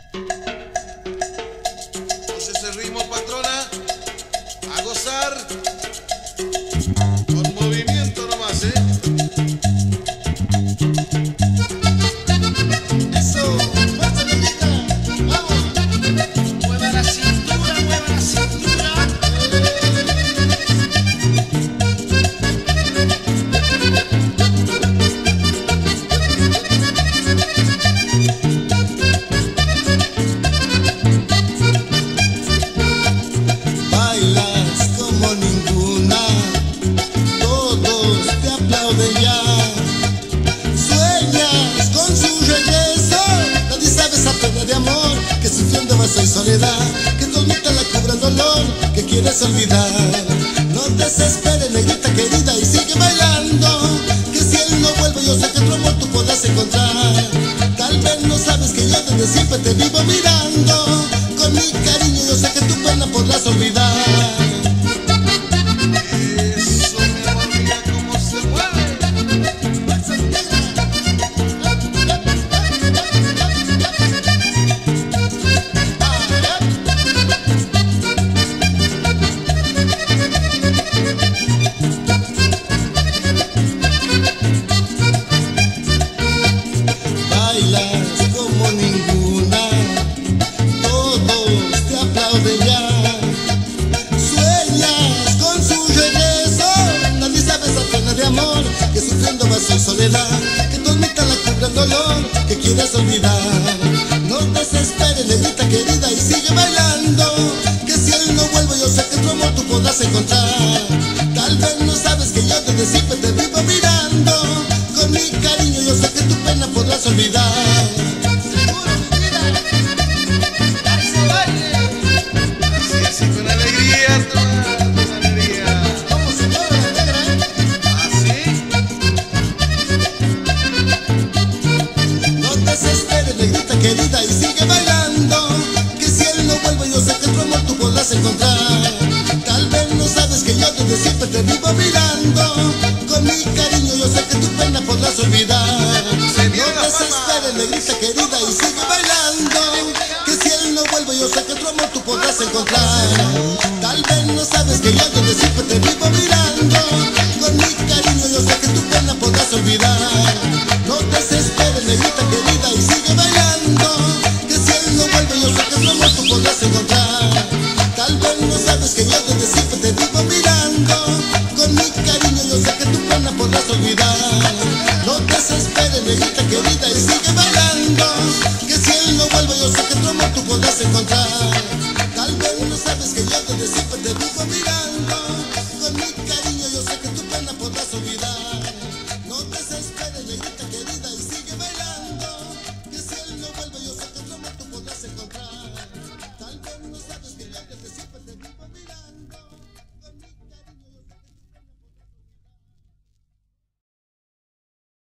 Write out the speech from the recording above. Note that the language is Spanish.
Pues ese ritmo, patrona, a gozar con movimiento nomás, ¿eh? Eso, fuerza negrita, vamos. Mueva la cintura, mueva la cintura. Bailas como ninguna, todos te aplauden ya. Sueñas con su regreso, nadie sabe esa pena de amor, que sufriendo vas en soledad, que tu almita la cubra el dolor, que quieres olvidar. No desesperes, negrita querida, y sigue bailando, que si él no vuelve yo sé que otro amor tú podrás encontrar. Tal vez no sabes que yo desde siempre te vivo mirando, con mi cariño yo sé que tu pena podrás olvidar. Eso, mi amor, mira cómo se mueve. Bailas como ninguna, todos te aplauden ya. Sueñas con su regreso, nadie sabe esa pena de amor, que sufriendo vas en soledad, que tu almita la cubra el dolor, que quieres olvidar. No desesperes, negrita querida, y sigue bailando, que si él no vuelve yo sé que otro amor tú podrás encontrar. Tal vez no sabes que yo desde siempre te vivo mirando, con mi cariño yo sé que tu pena podrás olvidar. Seguro, mi vida. A ese baile. Así, así, con alegría, con alegría. ¿Cómo se mueve la negra, Así. No desesperes, negrita querida, y sigue bailando, que si él no vuelve yo sé que otro amor tú podrás encontrar. Tal vez no sabes que yo desde siempre te vivo mirando, con mi cariño yo sé que tu pena podrás olvidar. Se No viene la desesperes, fama. negrita querida, y sigue bailando, que si él no vuelve yo sé que otro amor tú podrás encontrar. Tal vez no sabes que yo desde siempre te vivo mirando, con mi cariño yo sé que tu pena podrás olvidar.